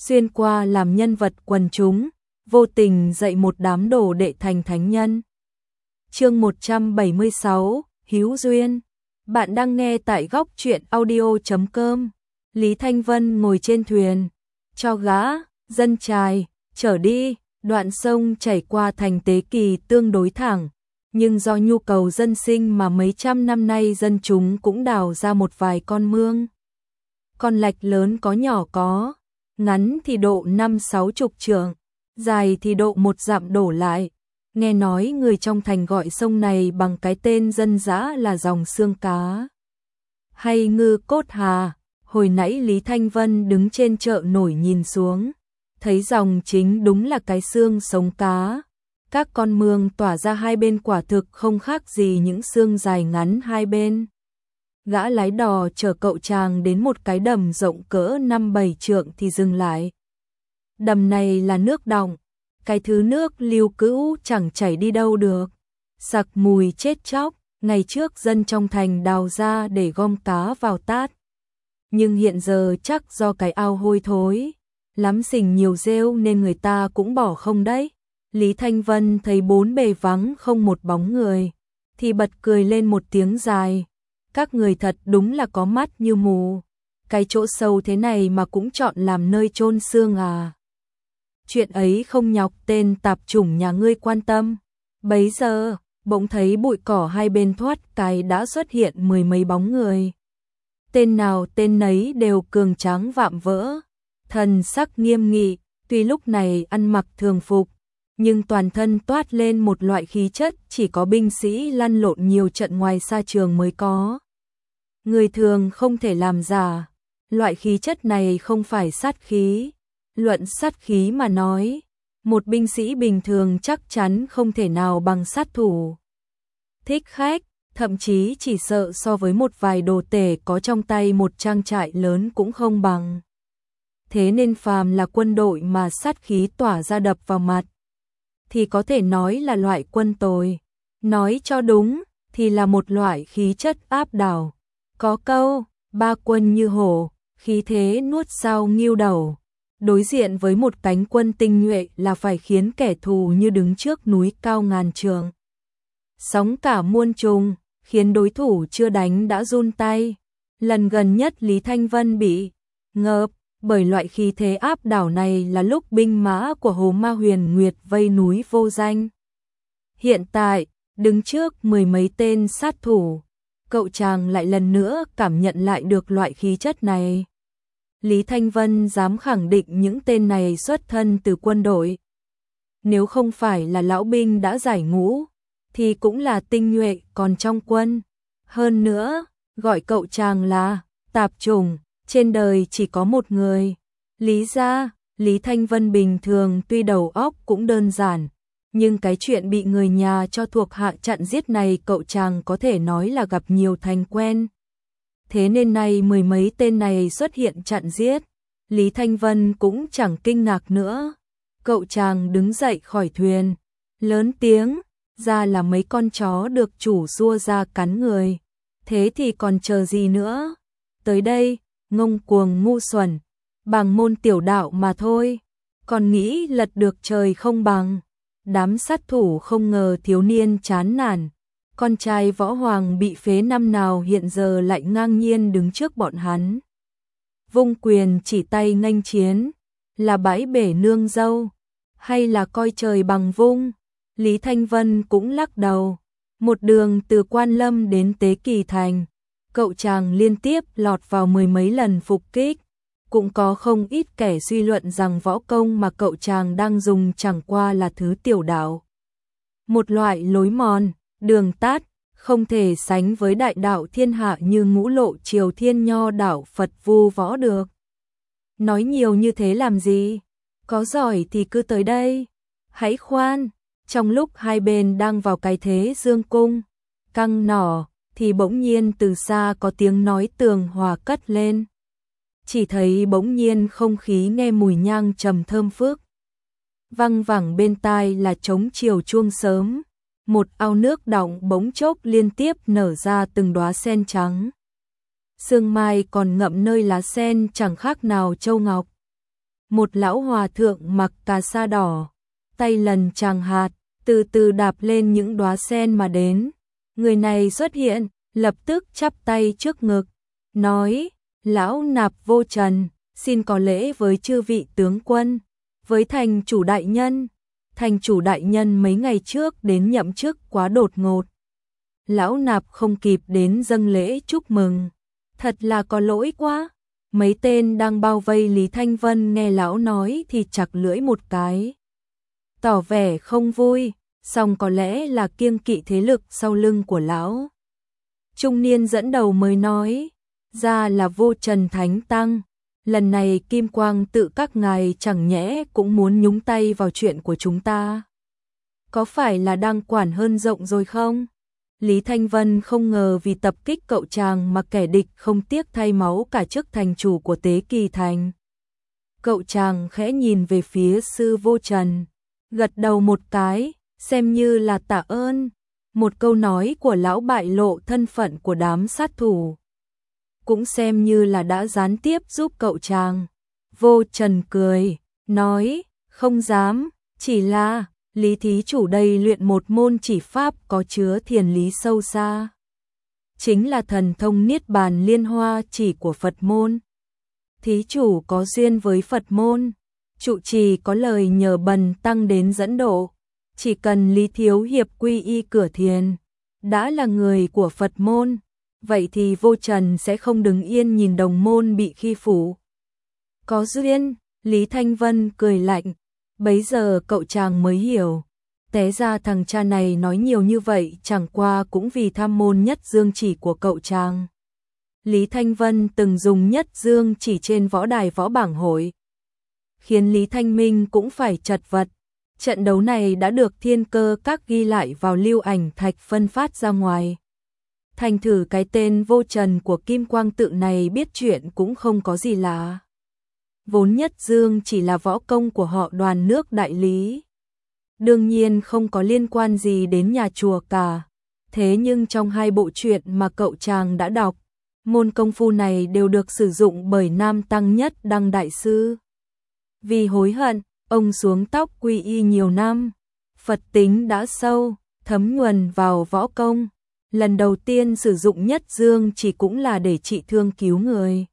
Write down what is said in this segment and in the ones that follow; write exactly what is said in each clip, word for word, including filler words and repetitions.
xuyên qua làm nhân vật quần chúng, vô tình dạy một đám đồ đệ thành thánh nhân. Chương một trăm bảy mươi sáu, Hữu duyên. Bạn đang nghe tại góc truyện audio chấm com. Lý Thanh Vân ngồi trên thuyền, cho gã dân chài chở đi, đoạn sông chảy qua thành Tế Kỳ tương đối thẳng, nhưng do nhu cầu dân sinh mà mấy trăm năm nay dân chúng cũng đào ra một vài con mương. Con lạch lớn có nhỏ có, ngắn thì độ năm sáu chục trượng, dài thì độ một dặm đổ lại. Nghe nói người trong thành gọi sông này bằng cái tên dân dã là dòng xương cá hay ngư cốt hà. Hồi nãy Lý Thanh Vân đứng trên chợ nổi nhìn xuống, thấy dòng chính đúng là cái xương sống cá. Các con mương tỏa ra hai bên quả thực không khác gì những xương dài ngắn hai bên. Gã lái đò chở cậu chàng đến một cái đầm rộng cỡ năm bảy trượng thì dừng lại. Đầm này là nước đọng, cái thứ nước lưu cữu chẳng chảy đi đâu được, sặc mùi chết chóc. Ngày trước dân trong thành đào ra để gom cá vào tát, nhưng hiện giờ chắc do cái ao hôi thối lắm, sình nhiều rêu nên người ta cũng bỏ không đấy. Lý Thanh Vân thấy bốn bề vắng không một bóng người thì bật cười lên một tiếng dài. Các người thật đúng là có mắt như mù, cái chỗ sâu thế này mà cũng chọn làm nơi chôn xương à. Chuyện ấy không nhọc tên tạp chủng nhà ngươi quan tâm. Bấy giờ bỗng thấy bụi cỏ hai bên thoát cái đã xuất hiện mười mấy bóng người. Tên nào tên nấy đều cường tráng vạm vỡ, thần sắc nghiêm nghị, tuy lúc này ăn mặc thường phục, nhưng toàn thân toát lên một loại khí chất chỉ có binh sĩ lăn lộn nhiều trận ngoài xa trường mới có. Người thường không thể làm giả, loại khí chất này không phải sát khí. Luận sát khí mà nói, một binh sĩ bình thường chắc chắn không thể nào bằng sát thủ thích khách, thậm chí chỉ sợ so với một vài đồ tể có trong tay một trang trại lớn cũng không bằng. Thế nên phàm là quân đội mà sát khí tỏa ra đập vào mặt thì có thể nói là loại quân tồi, nói cho đúng thì là một loại khí chất áp đảo. Có câu, ba quân như hổ, khí thế nuốt sao nghiêu đầu. Đối diện với một cánh quân tinh nhuệ là phải khiến kẻ thù như đứng trước núi cao ngàn trượng, sóng cả muôn trùng, khiến đối thủ chưa đánh đã run tay. Lần gần nhất Lý Thanh Vân bị ngợp bởi loại khí thế áp đảo này là lúc binh mã của Hồ Ma Huyền Nguyệt vây núi Vô Danh. Hiện tại, đứng trước mười mấy tên sát thủ, cậu chàng lại lần nữa cảm nhận lại được loại khí chất này. Lý Thanh Vân dám khẳng định những tên này xuất thân từ quân đội. Nếu không phải là lão binh đã giải ngũ, thì cũng là tinh nhuệ còn trong quân. Hơn nữa, gọi cậu chàng là tạp chủng, trên đời chỉ có một người. Lý gia, Lý Thanh Vân bình thường tuy đầu óc cũng đơn giản, nhưng cái chuyện bị người nhà cho thuộc hạ chặn giết này cậu chàng có thể nói là gặp nhiều thành quen. Thế nên nay mười mấy tên này xuất hiện chặn giết, Lý Thanh Vân cũng chẳng kinh ngạc nữa. Cậu chàng đứng dậy khỏi thuyền, lớn tiếng, ra là mấy con chó được chủ xua ra cắn người. Thế thì còn chờ gì nữa? Tới đây, ngông cuồng ngu xuẩn, bằng môn tiểu đạo mà thôi, còn nghĩ lật được trời không bằng. Đám sát thủ không ngờ thiếu niên chán nản, con trai võ hoàng bị phế năm nào hiện giờ lại ngang nhiên đứng trước bọn hắn. Vung quyền chỉ tay nghênh chiến, là bãi bể nương dâu, hay là coi trời bằng vung? Lý Thanh Vân cũng lắc đầu. Một đường từ Quan Lâm đến Tế Kỳ Thành, cậu chàng liên tiếp lọt vào mười mấy lần phục kích. Cũng có không ít kẻ suy luận rằng võ công mà cậu chàng đang dùng chẳng qua là thứ tiểu đạo. Một loại lối mòn, đường tát, không thể sánh với đại đạo thiên hạ như ngũ lộ triều thiên nho đạo Phật vu võ được. Nói nhiều như thế làm gì? Có giỏi thì cứ tới đây. Hãy khoan, trong lúc hai bên đang vào cái thế dương cung, căng nỏ, thì bỗng nhiên từ xa có tiếng nói tường hòa cất lên. Chỉ thấy bỗng nhiên không khí nghe mùi nhang trầm thơm phức. Văng vẳng bên tai là trống chiều chuông sớm. Một ao nước đọng bỗng chốc liên tiếp nở ra từng đóa sen trắng. Sương mai còn ngậm nơi lá sen chẳng khác nào châu ngọc. một lão hòa thượng mặc cà sa đỏ, tay lần tràng hạt, từ từ đạp lên những đóa sen mà đến. Người này xuất hiện, lập tức chắp tay trước ngực, nói: "Lão nạp Vô Trần, xin có lễ với chư vị tướng quân, với thành chủ đại nhân. Thành chủ đại nhân mấy ngày trước đến nhậm chức quá đột ngột. Lão nạp không kịp đến dâng lễ chúc mừng. Thật là có lỗi quá." Mấy tên đang bao vây Lý Thanh Vân nghe lão nói thì chặt lưỡi một cái, tỏ vẻ không vui, song có lẽ là kiêng kỵ thế lực sau lưng của lão. Trung niên dẫn đầu mới nói: "Ra là Vô Trần Thánh Tăng, lần này Kim Quang tự các ngài chẳng nhẽ cũng muốn nhúng tay vào chuyện của chúng ta? Có phải là đang quản hơn rộng rồi không?" Lý Thanh Vân không ngờ vì tập kích cậu chàng mà kẻ địch không tiếc thay máu cả chức thành chủ của Tế Kỳ Thành. Cậu chàng khẽ nhìn về phía sư Vô Trần, gật đầu một cái, xem như là tạ ơn. Một câu nói của lão bại lộ thân phận của đám sát thủ, cũng xem như là đã gián tiếp giúp cậu chàng. Vô Trần cười, nói: "Không dám, chỉ là Lý thí chủ đây luyện một môn chỉ pháp có chứa thiền lý sâu xa, chính là thần thông Niết Bàn Liên Hoa chỉ của Phật môn. Thí chủ có duyên với Phật môn, trụ trì có lời nhờ bần tăng đến dẫn độ. Chỉ cần Lý thiếu hiệp quy y cửa thiền, đã là người của Phật môn, vậy thì Vô Trần sẽ không đứng yên nhìn đồng môn bị khi phủ." "Có duyên." Lý Thanh Vân cười lạnh. Bấy giờ cậu chàng mới hiểu, té ra thằng cha này nói nhiều như vậy chẳng qua cũng vì tham môn nhất dương chỉ của cậu chàng. Lý Thanh Vân từng dùng nhất dương chỉ trên võ đài võ bảng hội, khiến Lý Thanh Minh cũng phải chật vật. Trận đấu này đã được Thiên Cơ Các ghi lại vào lưu ảnh thạch phân phát ra ngoài. Thành thử cái tên Vô Trần của Kim Quang tự này biết chuyện cũng không có gì lạ. Vốn nhất dương chỉ là võ công của họ Đoàn nước Đại Lý, đương nhiên không có liên quan gì đến nhà chùa cả. Thế nhưng trong hai bộ truyện mà cậu chàng đã đọc, môn công phu này đều được sử dụng bởi Nam Tăng Nhất Đăng Đại Sư. Vì hối hận, ông xuống tóc quy y nhiều năm, Phật tính đã sâu, thấm nhuần vào võ công. Lần đầu tiên sử dụng nhất dương chỉ cũng là để trị thương cứu người.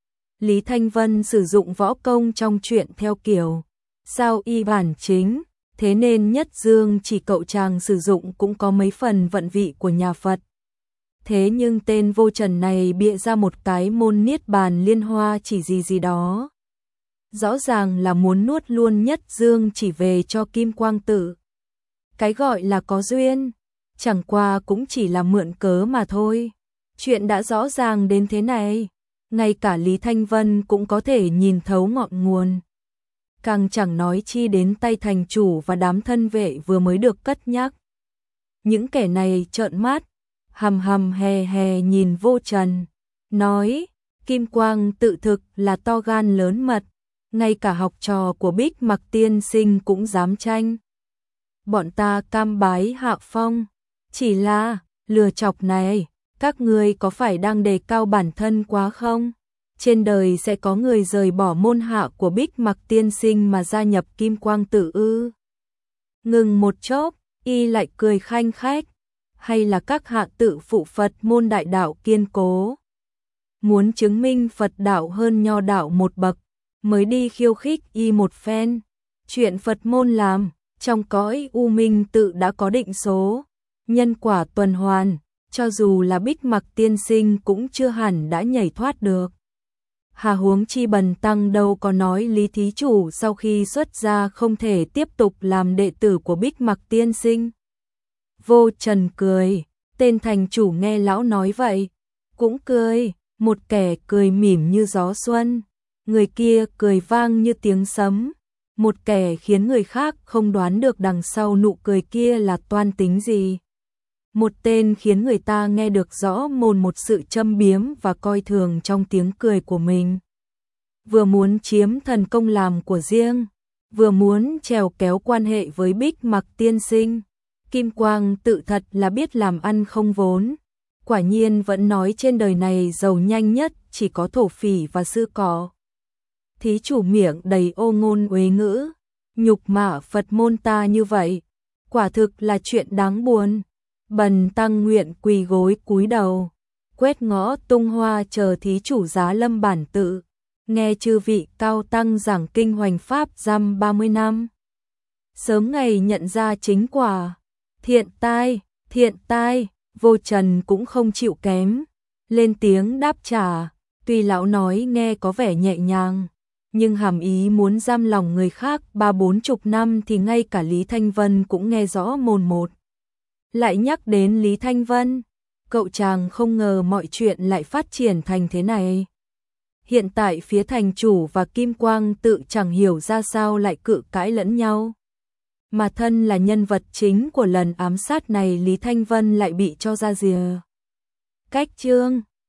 Lý Thanh Vân sử dụng võ công trong truyện theo kiểu sao y bản chính, thế nên nhất dương chỉ cậu chàng sử dụng cũng có mấy phần vận vị của nhà Phật. Thế nhưng tên Vô Trần này bịa ra một cái môn Niết Bàn Liên Hoa chỉ gì gì đó, rõ ràng là muốn nuốt luôn nhất dương chỉ về cho Kim Quang tự. Cái gọi là có duyên, chẳng qua cũng chỉ là mượn cớ mà thôi. Chuyện đã rõ ràng đến thế này, ngay cả Lý Thanh Vân cũng có thể nhìn thấu ngọn nguồn. Càng chẳng nói chi đến tay thành chủ và đám thân vệ vừa mới được cất nhắc. Những kẻ này trợn mắt, hầm hầm hè hè nhìn Vô Trần, nói: "Kim Quang tự thực là to gan lớn mật, ngay cả học trò của Bích Mặc tiên sinh cũng dám tranh. Bọn ta cam bái hạ phong, chỉ là lừa chọc này, các ngươi có phải đang đề cao bản thân quá không? Trên đời sẽ có người rời bỏ môn hạ của Bích Mặc tiên sinh mà gia nhập Kim Quang tự ư?" Ngừng một chốc, y lại cười khanh khách: "Hay là các hạ tự phụ Phật môn đại đạo kiên cố, muốn chứng minh Phật đạo hơn nho đạo một bậc, mới đi khiêu khích y một phen. Chuyện Phật môn làm, trong cõi u minh tự đã có định số, nhân quả tuần hoàn, cho dù là Bích Mặc tiên sinh cũng chưa hẳn đã nhảy thoát được. Hà huống chi bần tăng đâu có nói Lý thí chủ sau khi xuất gia không thể tiếp tục làm đệ tử của Bích Mặc tiên sinh." Vô Trần cười, tên thành chủ nghe lão nói vậy, cũng cười, một kẻ cười mỉm như gió xuân, người kia cười vang như tiếng sấm, một kẻ khiến người khác không đoán được đằng sau nụ cười kia là toan tính gì. Một tên khiến người ta nghe được rõ mồn một sự châm biếm và coi thường trong tiếng cười của mình. Vừa muốn chiếm thần công làm của riêng, vừa muốn trèo kéo quan hệ với Bích Mặc tiên sinh. Kim Quang tự thật là biết làm ăn không vốn. Quả nhiên vẫn nói trên đời này giàu nhanh nhất chỉ có thổ phỉ và sư cỏ. thí chủ miệng đầy ô ngôn uế ngữ, nhục mạ Phật môn ta như vậy, quả thực là chuyện đáng buồn. Bần tăng nguyện quỳ gối cúi đầu, quét ngõ tung hoa chờ thí chủ giá lâm bản tự, nghe chư vị cao tăng giảng kinh hoành pháp dăm ba mươi năm. Sớm ngày nhận ra chính quả, thiện tai, thiện tai, Vô Trần cũng không chịu kém, lên tiếng đáp trả, tuy lão nói nghe có vẻ nhẹ nhàng, nhưng hàm ý muốn giam lòng người khác ba bốn chục năm thì ngay cả Lý Thanh Vân cũng nghe rõ mồn một. Lại nhắc đến Lý Thanh Vân, cậu chàng không ngờ mọi chuyện lại phát triển thành thế này. Hiện tại phía thành chủ và Kim Quang tự chẳng hiểu ra sao lại cự cãi lẫn nhau. Mà thân là nhân vật chính của lần ám sát này Lý Thanh Vân lại bị cho ra rìa. Cách chương